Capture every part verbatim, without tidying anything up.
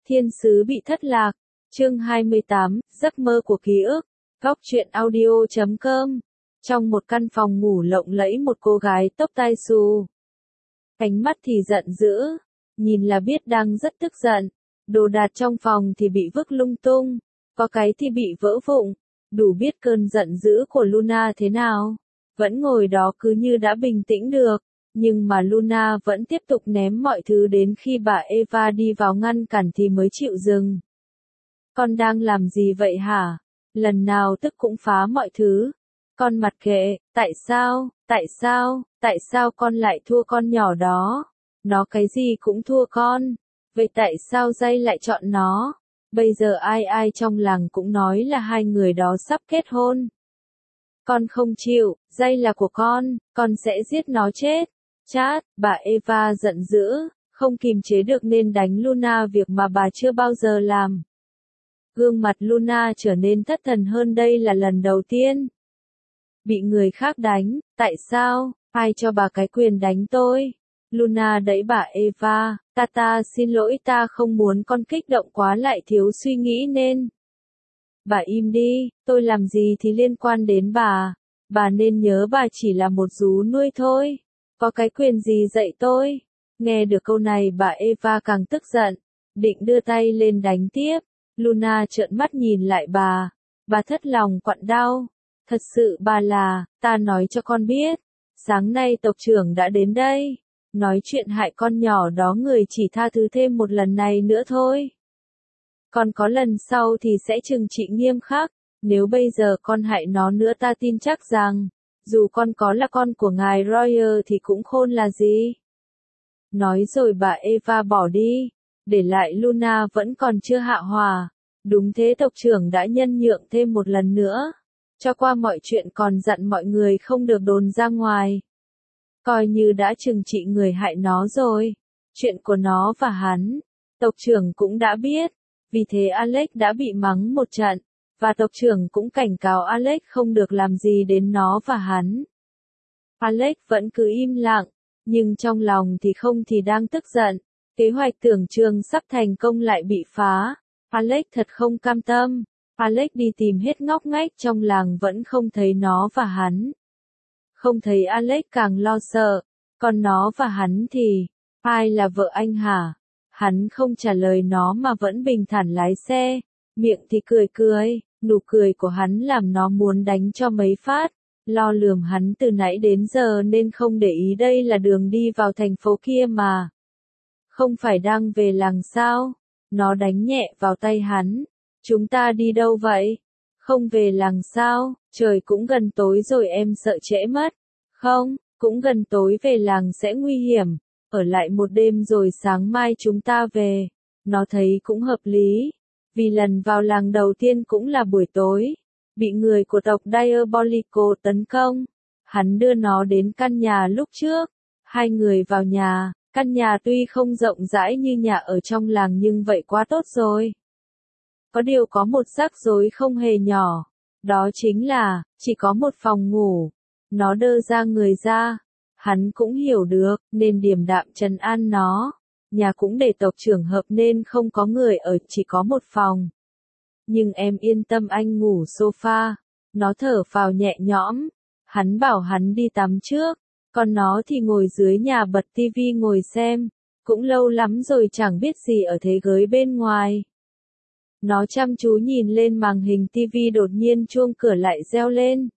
Thiên sứ bị thất lạc. Chương hai mươi tám, giấc mơ của ký ức. Góc truyện audio chấm com. Trong một căn phòng ngủ lộng lẫy, một cô gái tóc tai xù. Ánh mắt thì giận dữ, nhìn là biết đang rất tức giận. Đồ đạc trong phòng thì bị vứt lung tung, có cái thì bị vỡ vụn. Đủ biết cơn giận dữ của Luna thế nào. Vẫn ngồi đó cứ như đã bình tĩnh được. Nhưng mà Luna vẫn tiếp tục ném mọi thứ đến khi bà Eva đi vào ngăn cản thì mới chịu dừng. Con đang làm gì vậy hả? Lần nào tức cũng phá mọi thứ. Con mặc kệ, tại sao, tại sao, tại sao con lại thua con nhỏ đó? Nó cái gì cũng thua con. Vậy tại sao Dây lại chọn nó? Bây giờ ai ai trong làng cũng nói là hai người đó sắp kết hôn. Con không chịu, Dây là của con, con sẽ giết nó chết. Chát, bà Eva giận dữ, không kìm chế được nên đánh Luna, việc mà bà chưa bao giờ làm. Gương mặt Luna trở nên thất thần hơn, đây là lần đầu tiên bị người khác đánh. Tại sao? Ai cho bà cái quyền đánh tôi? Luna đẩy bà Eva, ta ta xin lỗi, ta không muốn con kích động quá lại thiếu suy nghĩ nên. Bà im đi, tôi làm gì thì liên quan đến bà. Bà nên nhớ bà chỉ là một rú nuôi thôi. Có cái quyền gì dạy tôi? Nghe được câu này bà Eva càng tức giận, định đưa tay lên đánh tiếp. Luna trợn mắt nhìn lại bà. Bà thất lòng quặn đau. Thật sự bà là, ta nói cho con biết. Sáng nay tộc trưởng đã đến đây. Nói chuyện hại con nhỏ đó, người chỉ tha thứ thêm một lần này nữa thôi. Còn có lần sau thì sẽ trừng trị nghiêm khắc. Nếu bây giờ con hại nó nữa, ta tin chắc rằng dù con có là con của ngài Royer thì cũng khôn là gì. Nói rồi bà Eva bỏ đi, để lại Luna vẫn còn chưa hạ hòa. Đúng thế, tộc trưởng đã nhân nhượng thêm một lần nữa. Cho qua mọi chuyện còn dặn mọi người không được đồn ra ngoài. Coi như đã trừng trị người hại nó rồi. Chuyện của nó và hắn, tộc trưởng cũng đã biết. Vì thế Alex đã bị mắng một trận. Và tộc trưởng cũng cảnh cáo Alex không được làm gì đến nó và hắn. Alex vẫn cứ im lặng, nhưng trong lòng thì không thì đang tức giận. Kế hoạch tưởng chừng sắp thành công lại bị phá. Alex thật không cam tâm. Alex đi tìm hết ngóc ngách trong làng vẫn không thấy nó và hắn. Không thấy Alex càng lo sợ. Còn nó và hắn thì, ai là vợ anh hả? Hắn không trả lời nó mà vẫn bình thản lái xe. Miệng thì cười cười, nụ cười của hắn làm nó muốn đánh cho mấy phát. Lo lườm hắn từ nãy đến giờ nên không để ý đây là đường đi vào thành phố kia mà. Không phải đang về làng sao? Nó đánh nhẹ vào tay hắn. Chúng ta đi đâu vậy? Không về làng sao? Trời cũng gần tối rồi, em sợ trễ mất. Không, cũng gần tối, về làng sẽ nguy hiểm. Ở lại một đêm rồi sáng mai chúng ta về. Nó thấy cũng hợp lý. Vì lần vào làng đầu tiên cũng là buổi tối. Bị người của tộc Diabolico tấn công. Hắn đưa nó đến căn nhà lúc trước. Hai người vào nhà. Căn nhà tuy không rộng rãi như nhà ở trong làng nhưng vậy quá tốt rồi. Có điều có một rắc rối không hề nhỏ. Đó chính là, chỉ có một phòng ngủ. Nó đơ ra người ra. Hắn cũng hiểu được, nên điềm đạm trấn an nó. Nhà cũng để tộc trưởng hợp nên không có người ở, chỉ có một phòng. Nhưng em yên tâm, anh ngủ sofa. Nó thở phào nhẹ nhõm. Hắn bảo hắn đi tắm trước. Còn nó thì ngồi dưới nhà bật tivi ngồi xem. Cũng lâu lắm rồi chẳng biết gì ở thế giới bên ngoài. Nó chăm chú nhìn lên màn hình tivi, đột nhiên chuông cửa lại reo lên.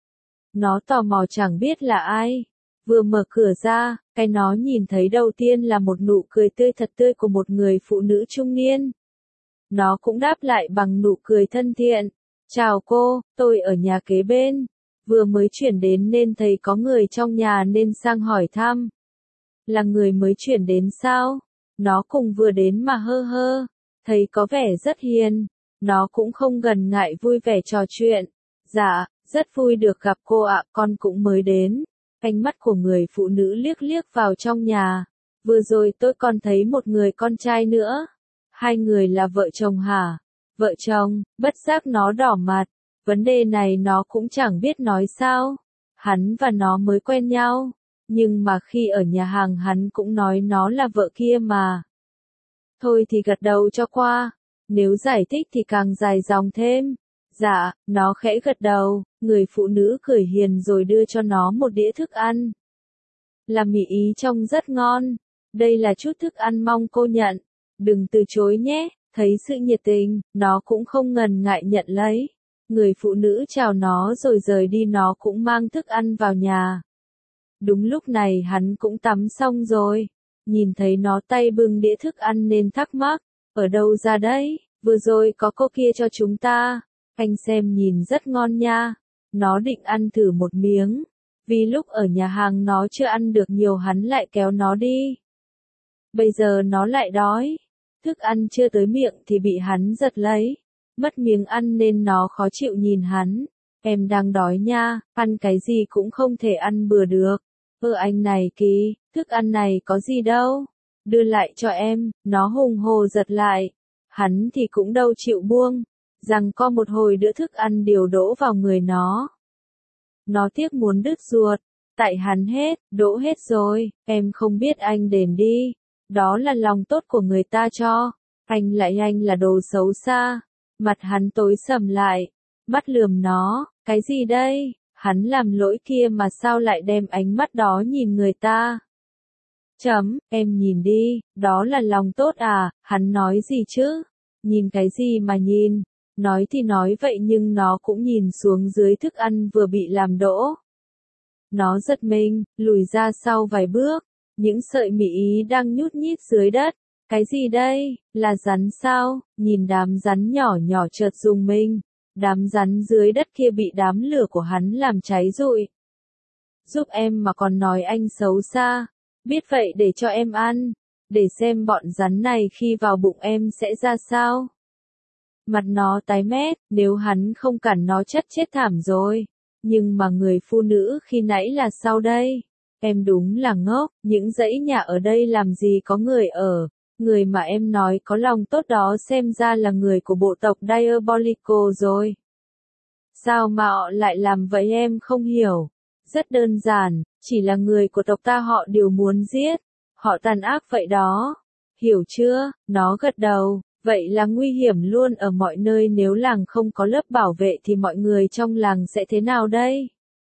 Nó tò mò chẳng biết là ai. Vừa mở cửa ra, cái nó nhìn thấy đầu tiên là một nụ cười tươi thật tươi của một người phụ nữ trung niên. Nó cũng đáp lại bằng nụ cười thân thiện. Chào cô, tôi ở nhà kế bên. Vừa mới chuyển đến nên thấy có người trong nhà nên sang hỏi thăm. Là người mới chuyển đến sao? Nó cùng vừa đến mà hơ hơ. Thấy có vẻ rất hiền. Nó cũng không ngần ngại vui vẻ trò chuyện. Dạ, rất vui được gặp cô ạ, con cũng mới đến. Ánh mắt của người phụ nữ liếc liếc vào trong nhà. Vừa rồi tôi còn thấy một người con trai nữa. Hai người là vợ chồng hả? Vợ chồng, bất giác nó đỏ mặt. Vấn đề này nó cũng chẳng biết nói sao. Hắn và nó mới quen nhau. Nhưng mà khi ở nhà hàng hắn cũng nói nó là vợ kia mà. Thôi thì gật đầu cho qua. Nếu giải thích thì càng dài dòng thêm. Dạ, nó khẽ gật đầu, người phụ nữ cười hiền rồi đưa cho nó một đĩa thức ăn. Là mì Ý trông rất ngon. Đây là chút thức ăn mong cô nhận. Đừng từ chối nhé. Thấy sự nhiệt tình, nó cũng không ngần ngại nhận lấy. Người phụ nữ chào nó rồi rời đi, nó cũng mang thức ăn vào nhà. Đúng lúc này hắn cũng tắm xong rồi. Nhìn thấy nó tay bưng đĩa thức ăn nên thắc mắc. Ở đâu ra đấy? Vừa rồi có cô kia cho chúng ta. Anh xem nhìn rất ngon nha. Nó định ăn thử một miếng. Vì lúc ở nhà hàng nó chưa ăn được nhiều hắn lại kéo nó đi. Bây giờ nó lại đói. Thức ăn chưa tới miệng thì bị hắn giật lấy. Mất miếng ăn nên nó khó chịu nhìn hắn. Em đang đói nha, ăn cái gì cũng không thể ăn bừa được. Ơ anh này kì, thức ăn này có gì đâu. Đưa lại cho em, nó hùng hồ giật lại. Hắn thì cũng đâu chịu buông. Rằng co một hồi đỡ thức ăn điều đổ vào người nó. Nó tiếc muốn đứt ruột. Tại hắn hết, đổ hết rồi, em không biết anh đền đi. Đó là lòng tốt của người ta cho. Anh lại anh là đồ xấu xa. Mặt hắn tối sầm lại. Mắt lườm nó, cái gì đây? Hắn làm lỗi kia mà sao lại đem ánh mắt đó nhìn người ta? Chấm, em nhìn đi, đó là lòng tốt à? Hắn nói gì chứ? Nhìn cái gì mà nhìn? Nói thì nói vậy nhưng nó cũng nhìn xuống dưới thức ăn vừa bị làm đỗ. Nó giật mình, lùi ra sau vài bước. Những sợi mì Ý đang nhút nhít dưới đất. Cái gì đây? Là rắn sao? Nhìn đám rắn nhỏ nhỏ chợt rùng mình. Đám rắn dưới đất kia bị đám lửa của hắn làm cháy rụi. Giúp em mà còn nói anh xấu xa. Biết vậy để cho em ăn. Để xem bọn rắn này khi vào bụng em sẽ ra sao. Mặt nó tái mét, nếu hắn không cản nó chất chết thảm rồi. Nhưng mà người phụ nữ khi nãy là sao đây? Em đúng là ngốc, những dãy nhà ở đây làm gì có người ở. Người mà em nói có lòng tốt đó xem ra là người của bộ tộc Diabolico rồi. Sao mà họ lại làm vậy em không hiểu. Rất đơn giản, chỉ là người của tộc ta họ đều muốn giết. Họ tàn ác vậy đó. Hiểu chưa? Nó gật đầu. Vậy là nguy hiểm luôn ở mọi nơi, nếu làng không có lớp bảo vệ thì mọi người trong làng sẽ thế nào đây?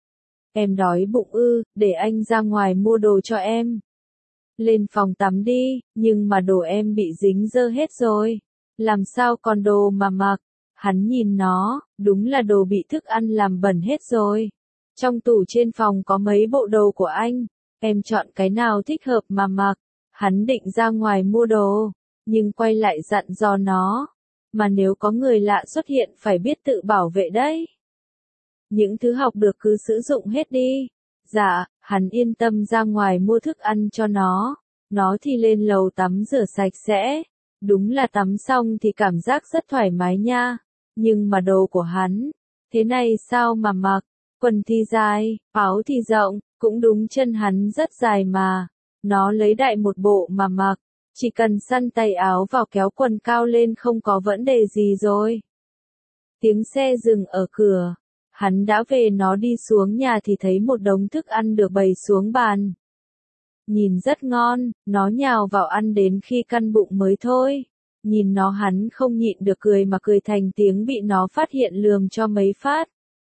Em đói bụng ư, để anh ra ngoài mua đồ cho em. Lên phòng tắm đi, nhưng mà đồ em bị dính dơ hết rồi. Làm sao còn đồ mà mặc? Hắn nhìn nó, đúng là đồ bị thức ăn làm bẩn hết rồi. Trong tủ trên phòng có mấy bộ đồ của anh, em chọn cái nào thích hợp mà mặc. Hắn định ra ngoài mua đồ, nhưng quay lại dặn dò nó. Mà nếu có người lạ xuất hiện phải biết tự bảo vệ đấy. Những thứ học được cứ sử dụng hết đi. Dạ, hắn yên tâm ra ngoài mua thức ăn cho nó. Nó thì lên lầu tắm rửa sạch sẽ. Đúng là tắm xong thì cảm giác rất thoải mái nha. Nhưng mà đồ của hắn, thế này sao mà mặc? Quần thì dài, áo thì rộng, cũng đúng chân hắn rất dài mà. Nó lấy đại một bộ mà mặc. Chỉ cần săn tay áo vào kéo quần cao lên không có vấn đề gì rồi. Tiếng xe dừng ở cửa. Hắn đã về, nó đi xuống nhà thì thấy một đống thức ăn được bày xuống bàn. Nhìn rất ngon, nó nhào vào ăn đến khi căn bụng mới thôi. Nhìn nó hắn không nhịn được cười mà cười thành tiếng, bị nó phát hiện lườm cho mấy phát.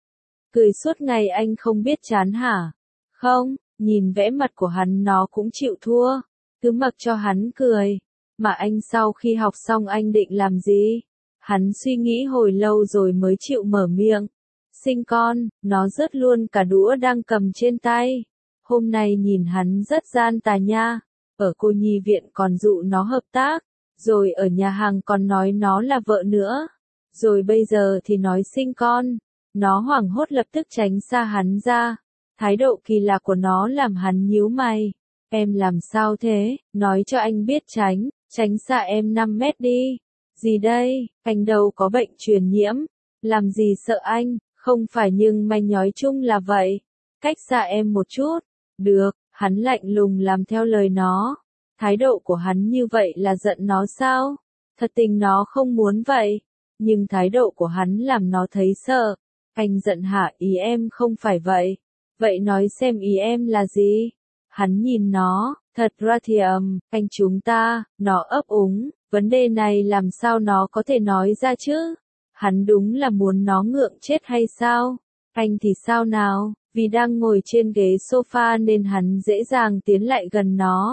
Cười suốt ngày anh không biết chán hả? Không, nhìn vẽ mặt của hắn nó cũng chịu thua. Cứ mặc cho hắn cười. Mà anh sau khi học xong anh định làm gì? Hắn suy nghĩ hồi lâu rồi mới chịu mở miệng. Sinh con, nó rớt luôn cả đũa đang cầm trên tay. Hôm nay nhìn hắn rất gian tà nha. Ở cô nhi viện còn dụ nó hợp tác. Rồi ở nhà hàng còn nói nó là vợ nữa. Rồi bây giờ thì nói sinh con. Nó hoảng hốt lập tức tránh xa hắn ra. Thái độ kỳ lạ của nó làm hắn nhíu mày. Em làm sao thế? Nói cho anh biết tránh. Tránh xa em năm mét đi. Gì đây? Anh đâu có bệnh truyền nhiễm. Làm gì sợ anh? Không phải nhưng manh nhói chung là vậy. Cách xa em một chút. Được, hắn lạnh lùng làm theo lời nó. Thái độ của hắn như vậy là giận nó sao? Thật tình nó không muốn vậy. Nhưng thái độ của hắn làm nó thấy sợ. Anh giận hả? Ý em không phải vậy. Vậy nói xem ý em là gì? Hắn nhìn nó, thật ra thì ầm, anh chúng ta, nó ấp úng, vấn đề này làm sao nó có thể nói ra chứ? Hắn đúng là muốn nó ngượng chết hay sao? Anh thì sao nào, vì đang ngồi trên ghế sofa nên hắn dễ dàng tiến lại gần nó.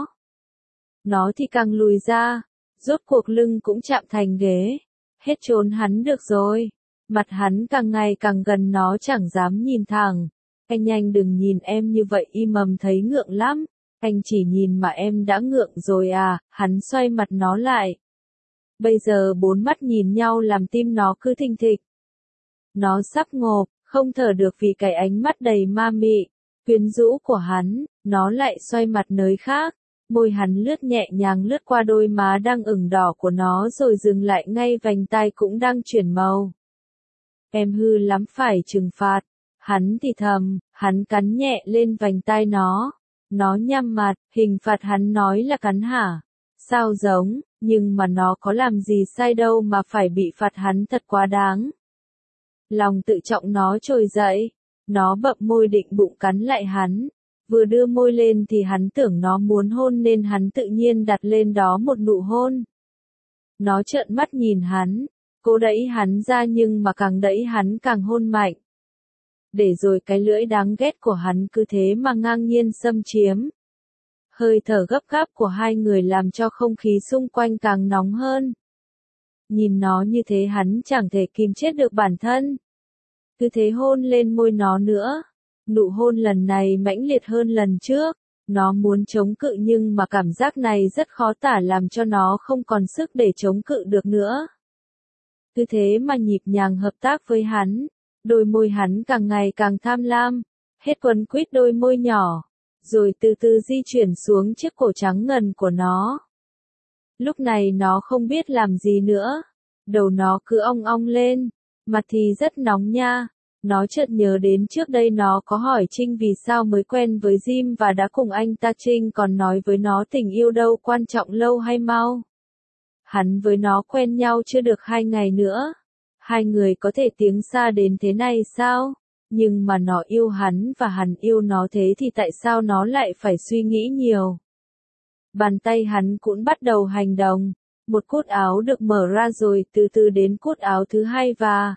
Nó thì càng lùi ra, rốt cuộc lưng cũng chạm thành ghế. Hết trốn hắn được rồi. Mặt hắn càng ngày càng gần nó chẳng dám nhìn thẳng. Anh nhanh đừng nhìn em như vậy im mầm thấy ngượng lắm. Anh chỉ nhìn mà em đã ngượng rồi à, hắn xoay mặt nó lại. Bây giờ bốn mắt nhìn nhau làm tim nó cứ thình thịch. Nó sắp ngộp, không thở được vì cái ánh mắt đầy ma mị, quyến rũ của hắn, nó lại xoay mặt nơi khác. Môi hắn lướt nhẹ nhàng lướt qua đôi má đang ửng đỏ của nó rồi dừng lại ngay vành tai cũng đang chuyển màu. Em hư lắm phải trừng phạt. Hắn thì thầm, hắn cắn nhẹ lên vành tai nó. Nó nhăn mặt, hình phạt hắn nói là cắn hả? Sao giống, nhưng mà nó có làm gì sai đâu mà phải bị phạt hắn thật quá đáng. Lòng tự trọng nó trồi dậy, nó bậm môi định bụng cắn lại hắn. Vừa đưa môi lên thì hắn tưởng nó muốn hôn nên hắn tự nhiên đặt lên đó một nụ hôn. Nó trợn mắt nhìn hắn, cố đẩy hắn ra nhưng mà càng đẩy hắn càng hôn mạnh. Để rồi cái lưỡi đáng ghét của hắn cứ thế mà ngang nhiên xâm chiếm. Hơi thở gấp gáp của hai người làm cho không khí xung quanh càng nóng hơn. Nhìn nó như thế hắn chẳng thể kìm chết được bản thân. Cứ thế hôn lên môi nó nữa. Nụ hôn lần này mãnh liệt hơn lần trước. Nó muốn chống cự nhưng mà cảm giác này rất khó tả làm cho nó không còn sức để chống cự được nữa. Cứ thế mà nhịp nhàng hợp tác với hắn. Đôi môi hắn càng ngày càng tham lam. Hết quấn quýt đôi môi nhỏ. Rồi từ từ di chuyển xuống chiếc cổ trắng ngần của nó. Lúc này nó không biết làm gì nữa. Đầu nó cứ ong ong lên. Mặt thì rất nóng nha. Nó chợt nhớ đến trước đây nó có hỏi Trinh vì sao mới quen với Jim và đã cùng anh ta. Trinh còn nói với nó tình yêu đâu quan trọng lâu hay mau. Hắn với nó quen nhau chưa được hai ngày nữa. Hai người có thể tiếng xa đến thế này sao? Nhưng mà nó yêu hắn và hắn yêu nó thế thì tại sao nó lại phải suy nghĩ nhiều? Bàn tay hắn cũng bắt đầu hành động. Một cúc áo được mở ra rồi từ từ đến cúc áo thứ hai và...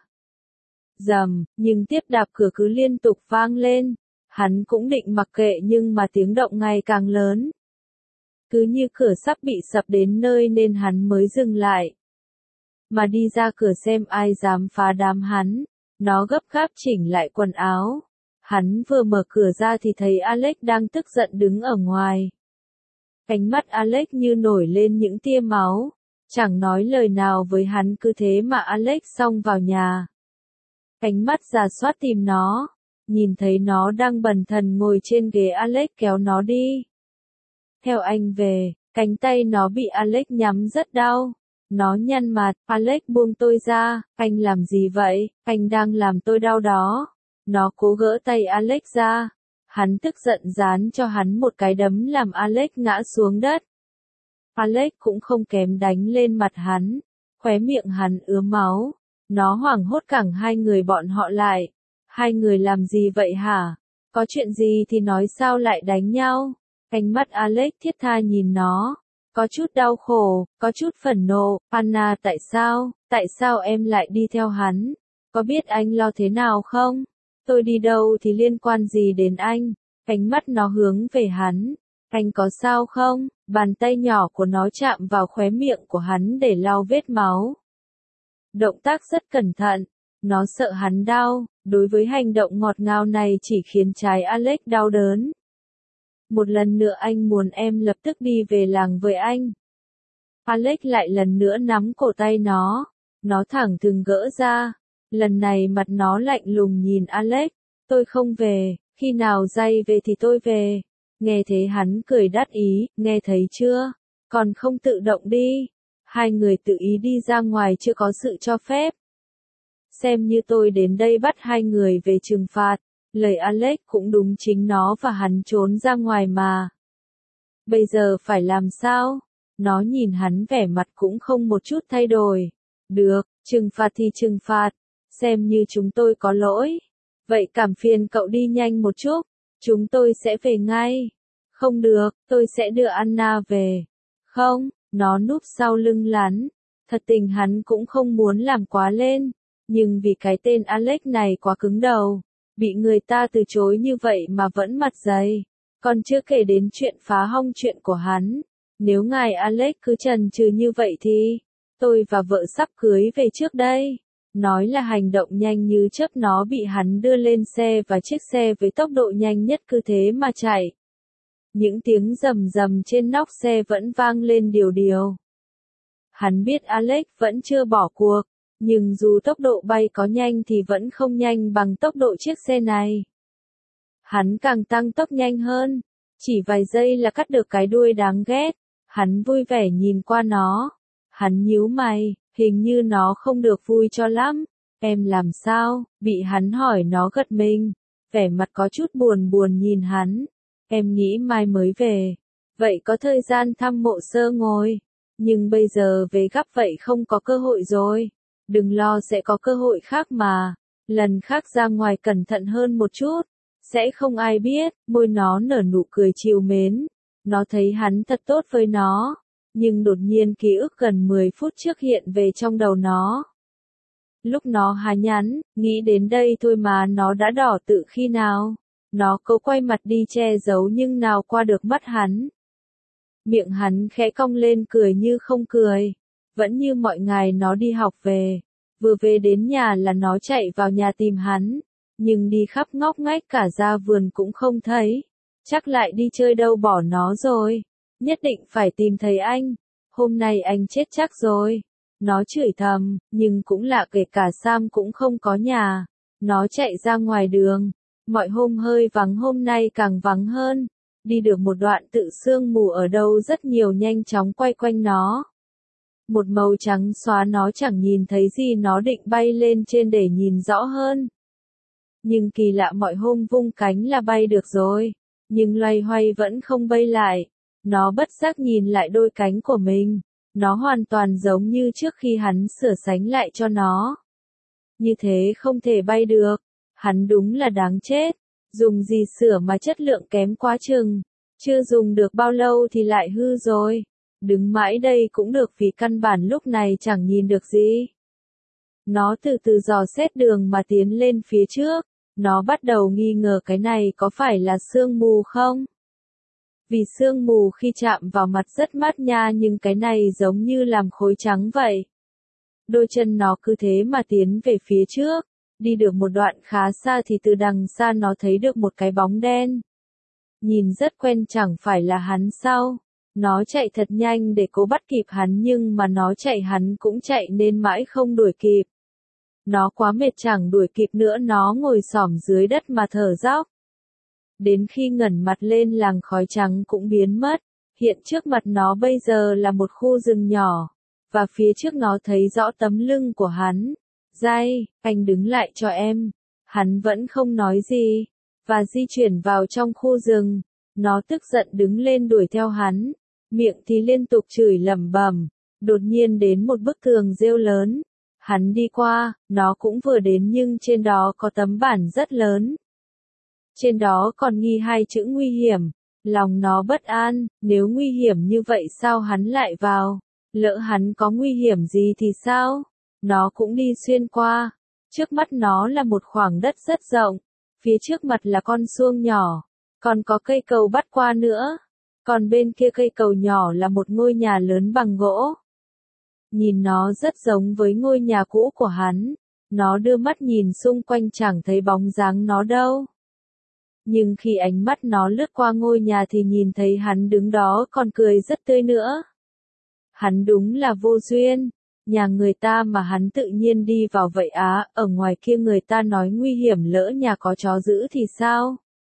Dầm, nhưng tiếp đạp cửa cứ liên tục vang lên. Hắn cũng định mặc kệ nhưng mà tiếng động ngày càng lớn. Cứ như cửa sắp bị sập đến nơi nên hắn mới dừng lại. Mà đi ra cửa xem ai dám phá đám hắn. Nó gấp gáp chỉnh lại quần áo. Hắn vừa mở cửa ra thì thấy Alex đang tức giận đứng ở ngoài. Ánh mắt Alex như nổi lên những tia máu. Chẳng nói lời nào với hắn cứ thế mà Alex xông vào nhà. Ánh mắt rà soát tìm nó. Nhìn thấy nó đang bần thần ngồi trên ghế Alex kéo nó đi. Theo anh về, cánh tay nó bị Alex nhắm rất đau. Nó nhăn mặt, Alex buông tôi ra, anh làm gì vậy, anh đang làm tôi đau đó. Nó cố gỡ tay Alex ra. Hắn tức giận giáng cho hắn một cái đấm làm Alex ngã xuống đất. Alex cũng không kém đánh lên mặt hắn. Khóe miệng hắn ứa máu. Nó hoảng hốt cẳng hai người bọn họ lại. Hai người làm gì vậy hả? Có chuyện gì thì nói sao lại đánh nhau? Ánh mắt Alex thiết tha nhìn nó. Có chút đau khổ, có chút phẫn nộ. Anna tại sao, tại sao em lại đi theo hắn? Có biết anh lo thế nào không? Tôi đi đâu thì liên quan gì đến anh? Ánh mắt nó hướng về hắn. Anh có sao không? Bàn tay nhỏ của nó chạm vào khóe miệng của hắn để lau vết máu. Động tác rất cẩn thận. Nó sợ hắn đau. Đối với hành động ngọt ngào này chỉ khiến trái Alex đau đớn. Một lần nữa anh muốn em lập tức đi về làng với anh. Alex lại lần nữa nắm cổ tay nó. Nó thẳng thừng gỡ ra. Lần này mặt nó lạnh lùng nhìn Alex. Tôi không về, khi nào Jay về thì tôi về. Nghe thế hắn cười đắc ý, nghe thấy chưa? Còn không tự động đi. Hai người tự ý đi ra ngoài chưa có sự cho phép. Xem như tôi đến đây bắt hai người về trừng phạt. Lời Alex cũng đúng chính nó và hắn trốn ra ngoài mà. Bây giờ phải làm sao? Nó nhìn hắn vẻ mặt cũng không một chút thay đổi. Được, trừng phạt thì trừng phạt. Xem như chúng tôi có lỗi. Vậy cảm phiền cậu đi nhanh một chút. Chúng tôi sẽ về ngay. Không được, tôi sẽ đưa Anna về. Không, nó núp sau lưng hắn. Thật tình hắn cũng không muốn làm quá lên. Nhưng vì cái tên Alex này quá cứng đầu. Bị người ta từ chối như vậy mà vẫn mặt dày. Còn chưa kể đến chuyện phá hong chuyện của hắn. Nếu ngài Alex cứ chần chừ như vậy thì, tôi và vợ sắp cưới về trước đây. Nói là hành động nhanh như chớp nó bị hắn đưa lên xe và chiếc xe với tốc độ nhanh nhất cứ thế mà chạy. Những tiếng rầm rầm trên nóc xe vẫn vang lên điều điều. Hắn biết Alex vẫn chưa bỏ cuộc, nhưng dù tốc độ bay có nhanh thì vẫn không nhanh bằng tốc độ chiếc xe này. Hắn càng tăng tốc nhanh hơn, chỉ vài giây là cắt được cái đuôi đáng ghét. Hắn vui vẻ nhìn qua nó. Hắn nhíu mày, hình như nó không được vui cho lắm. Em làm sao? Bị hắn hỏi nó gật mình, vẻ mặt có chút buồn buồn nhìn hắn. Em nghĩ mai mới về. Vậy có thời gian thăm mộ sơ ngồi. Nhưng bây giờ về gấp vậy không có cơ hội rồi. Đừng lo sẽ có cơ hội khác mà. Lần khác ra ngoài cẩn thận hơn một chút. Sẽ không ai biết. Môi nó nở nụ cười trìu mến. Nó thấy hắn thật tốt với nó. Nhưng đột nhiên ký ức gần mười phút trước hiện về trong đầu nó. Lúc nó há nhắn, nghĩ đến đây thôi mà nó đã đỏ tự khi nào. Nó cố quay mặt đi che giấu nhưng nào qua được mắt hắn. Miệng hắn khẽ cong lên cười như không cười. Vẫn như mọi ngày nó đi học về. Vừa về đến nhà là nó chạy vào nhà tìm hắn. Nhưng đi khắp ngóc ngách cả ra vườn cũng không thấy. Chắc lại đi chơi đâu bỏ nó rồi. Nhất định phải tìm thấy anh. Hôm nay anh chết chắc rồi. Nó chửi thầm, nhưng cũng lạ kể cả Sam cũng không có nhà. Nó chạy ra ngoài đường. Mọi hôm hơi vắng hôm nay càng vắng hơn. Đi được một đoạn tự sương mù ở đâu rất nhiều nhanh chóng quay quanh nó. Một màu trắng xóa nó chẳng nhìn thấy gì nó định bay lên trên để nhìn rõ hơn. Nhưng kỳ lạ mọi hôm vung cánh là bay được rồi. Nhưng loay hoay vẫn không bay lại. Nó bất giác nhìn lại đôi cánh của mình. Nó hoàn toàn giống như trước khi hắn sửa sánh lại cho nó. Như thế không thể bay được. Hắn đúng là đáng chết. Dùng gì sửa mà chất lượng kém quá chừng. Chưa dùng được bao lâu thì lại hư rồi. Đứng mãi đây cũng được vì căn bản lúc này chẳng nhìn được gì. Nó từ từ dò xét đường mà tiến lên phía trước. Nó bắt đầu nghi ngờ cái này có phải là sương mù không? Vì sương mù khi chạm vào mặt rất mát nha nhưng cái này giống như làm khối trắng vậy. Đôi chân nó cứ thế mà tiến về phía trước. Đi được một đoạn khá xa thì từ đằng xa nó thấy được một cái bóng đen. Nhìn rất quen chẳng phải là hắn sao? Nó chạy thật nhanh để cố bắt kịp hắn nhưng mà nó chạy hắn cũng chạy nên mãi không đuổi kịp. Nó quá mệt chẳng đuổi kịp nữa nó ngồi xổm dưới đất mà thở dốc. Đến khi ngẩng mặt lên làng khói trắng cũng biến mất. Hiện trước mặt nó bây giờ là một khu rừng nhỏ. Và phía trước nó thấy rõ tấm lưng của hắn. Dai, anh đứng lại cho em. Hắn vẫn không nói gì. Và di chuyển vào trong khu rừng. Nó tức giận đứng lên đuổi theo hắn. Miệng thì liên tục chửi lẩm bẩm. Đột nhiên đến một bức tường rêu lớn. Hắn đi qua, nó cũng vừa đến nhưng trên đó có tấm bản rất lớn. Trên đó còn ghi hai chữ nguy hiểm. Lòng nó bất an, nếu nguy hiểm như vậy sao hắn lại vào? Lỡ hắn có nguy hiểm gì thì sao? Nó cũng đi xuyên qua. Trước mắt nó là một khoảng đất rất rộng. Phía trước mặt là con suông nhỏ. Còn có cây cầu bắt qua nữa. Còn bên kia cây cầu nhỏ là một ngôi nhà lớn bằng gỗ. Nhìn nó rất giống với ngôi nhà cũ của hắn. Nó đưa mắt nhìn xung quanh chẳng thấy bóng dáng nó đâu. Nhưng khi ánh mắt nó lướt qua ngôi nhà thì nhìn thấy hắn đứng đó còn cười rất tươi nữa. Hắn đúng là vô duyên. Nhà người ta mà hắn tự nhiên đi vào vậy á, ở ngoài kia người ta nói nguy hiểm lỡ nhà có chó dữ thì sao?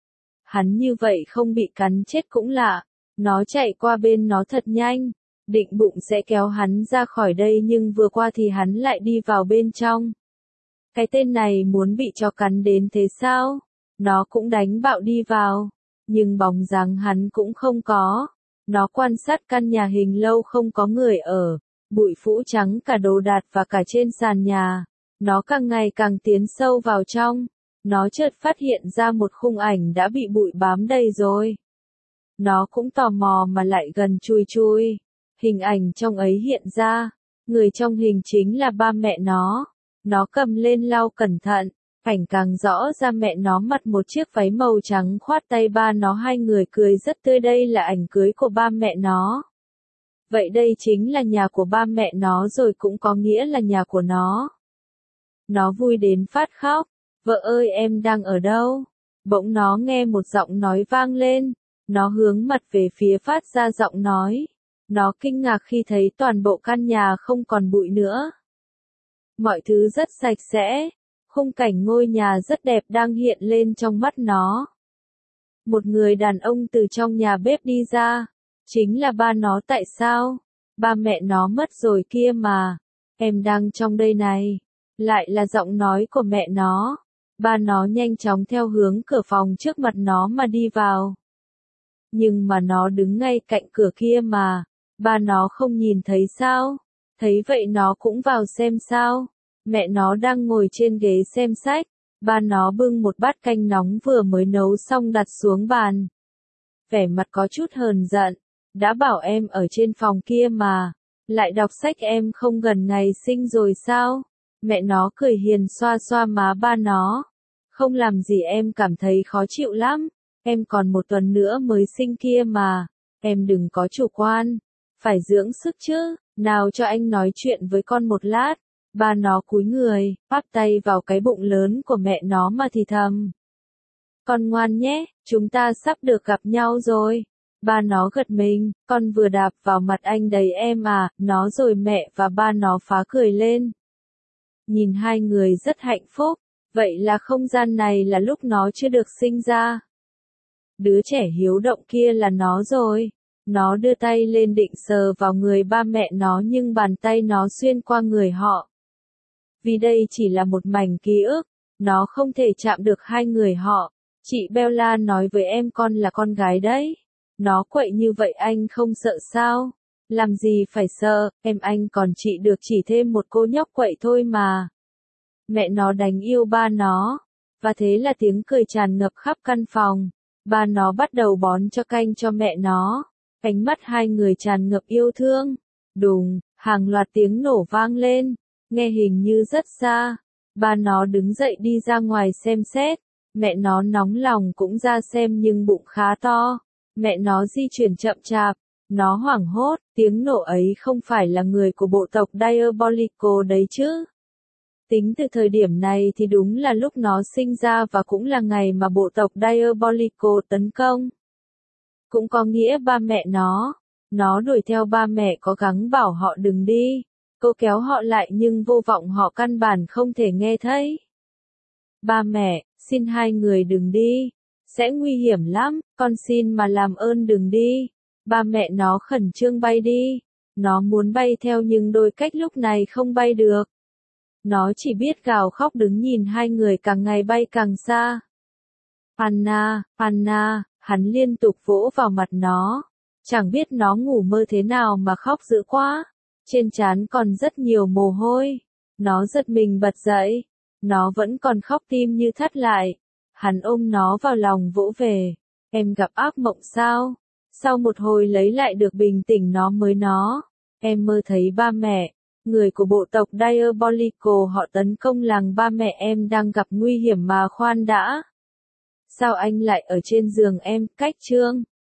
Hắn như vậy không bị cắn chết cũng lạ. Nó chạy qua bên nó thật nhanh. Định bụng sẽ kéo hắn ra khỏi đây nhưng vừa qua thì hắn lại đi vào bên trong. Cái tên này muốn bị chó cắn đến thế sao? Nó cũng đánh bạo đi vào. Nhưng bóng dáng hắn cũng không có. Nó quan sát căn nhà hình lâu không có người ở. Bụi phũ trắng cả đồ đạc và cả trên sàn nhà. Nó càng ngày càng tiến sâu vào trong. Nó chợt phát hiện ra một khung ảnh đã bị bụi bám đầy rồi. Nó cũng tò mò mà lại gần chui chui. Hình ảnh trong ấy hiện ra, người trong hình chính là ba mẹ nó. Nó cầm lên lau cẩn thận, cảnh càng rõ ra mẹ nó mặc một chiếc váy màu trắng khoát tay ba nó, hai người cười rất tươi. Đây là ảnh cưới của ba mẹ nó. Vậy đây chính là nhà của ba mẹ nó rồi, cũng có nghĩa là nhà của nó. Nó vui đến phát khóc. Vợ ơi, em đang ở đâu? Bỗng nó nghe một giọng nói vang lên. Nó hướng mặt về phía phát ra giọng nói. Nó kinh ngạc khi thấy toàn bộ căn nhà không còn bụi nữa. Mọi thứ rất sạch sẽ. Khung cảnh ngôi nhà rất đẹp đang hiện lên trong mắt nó. Một người đàn ông từ trong nhà bếp đi ra. Chính là ba nó. Tại sao? Ba mẹ nó mất rồi kia mà. Em đang trong đây này. Lại là giọng nói của mẹ nó. Ba nó nhanh chóng theo hướng cửa phòng trước mặt nó mà đi vào. Nhưng mà nó đứng ngay cạnh cửa kia mà. Ba nó không nhìn thấy sao? Thấy vậy nó cũng vào xem sao. Mẹ nó đang ngồi trên ghế xem sách. Ba nó bưng một bát canh nóng vừa mới nấu xong đặt xuống bàn. Vẻ mặt có chút hờn giận. Đã bảo em ở trên phòng kia mà. Lại đọc sách, em không gần ngày sinh rồi sao? Mẹ nó cười hiền xoa xoa má ba nó. Không làm gì, em cảm thấy khó chịu lắm. Em còn một tuần nữa mới sinh kia mà. Em đừng có chủ quan. Phải dưỡng sức chứ. Nào cho anh nói chuyện với con một lát. Ba nó cúi người, áp tay vào cái bụng lớn của mẹ nó mà thì thầm. Con ngoan nhé, chúng ta sắp được gặp nhau rồi. Ba nó gật mình, con vừa đạp vào mặt anh đấy em à, nó rồi mẹ và ba nó phá cười lên. Nhìn hai người rất hạnh phúc, vậy là không gian này là lúc nó chưa được sinh ra. Đứa trẻ hiếu động kia là nó rồi. Nó đưa tay lên định sờ vào người ba mẹ nó nhưng bàn tay nó xuyên qua người họ. Vì đây chỉ là một mảnh ký ức, nó không thể chạm được hai người họ. Chị Bella nói với em con là con gái đấy. Nó quậy như vậy anh không sợ sao? Làm gì phải sợ, em anh còn chị được chỉ thêm một cô nhóc quậy thôi mà. Mẹ nó đánh yêu ba nó. Và thế là tiếng cười tràn ngập khắp căn phòng. Ba nó bắt đầu bón cho canh cho mẹ nó. Ánh mắt hai người tràn ngập yêu thương. Đùng, hàng loạt tiếng nổ vang lên. Nghe hình như rất xa. Ba nó đứng dậy đi ra ngoài xem xét. Mẹ nó nóng lòng cũng ra xem nhưng bụng khá to. Mẹ nó di chuyển chậm chạp. Nó hoảng hốt, tiếng nổ ấy không phải là người của bộ tộc Diabolico đấy chứ. Tính từ thời điểm này thì đúng là lúc nó sinh ra và cũng là ngày mà bộ tộc Diabolico tấn công. Cũng có nghĩa ba mẹ nó. Nó đuổi theo ba mẹ, có gắng bảo họ đừng đi. Cô kéo họ lại nhưng vô vọng họ căn bản không thể nghe thấy. Ba mẹ, xin hai người đừng đi. Sẽ nguy hiểm lắm, con xin mà làm ơn đừng đi. Ba mẹ nó khẩn trương bay đi. Nó muốn bay theo nhưng đôi cách lúc này không bay được. Nó chỉ biết gào khóc đứng nhìn hai người càng ngày bay càng xa. Anna, Anna, hắn liên tục vỗ vào mặt nó. Chẳng biết nó ngủ mơ thế nào mà khóc dữ quá. Trên trán còn rất nhiều mồ hôi. Nó giật mình bật dậy. Nó vẫn còn khóc tim như thắt lại. Hắn ôm nó vào lòng vỗ về. Em gặp ác mộng sao? Sau một hồi lấy lại được bình tĩnh nó mới nó. Em mơ thấy ba mẹ, người của bộ tộc Diabolico họ tấn công làng, ba mẹ em đang gặp nguy hiểm mà khoan đã. Sao anh lại ở trên giường em? Cách chương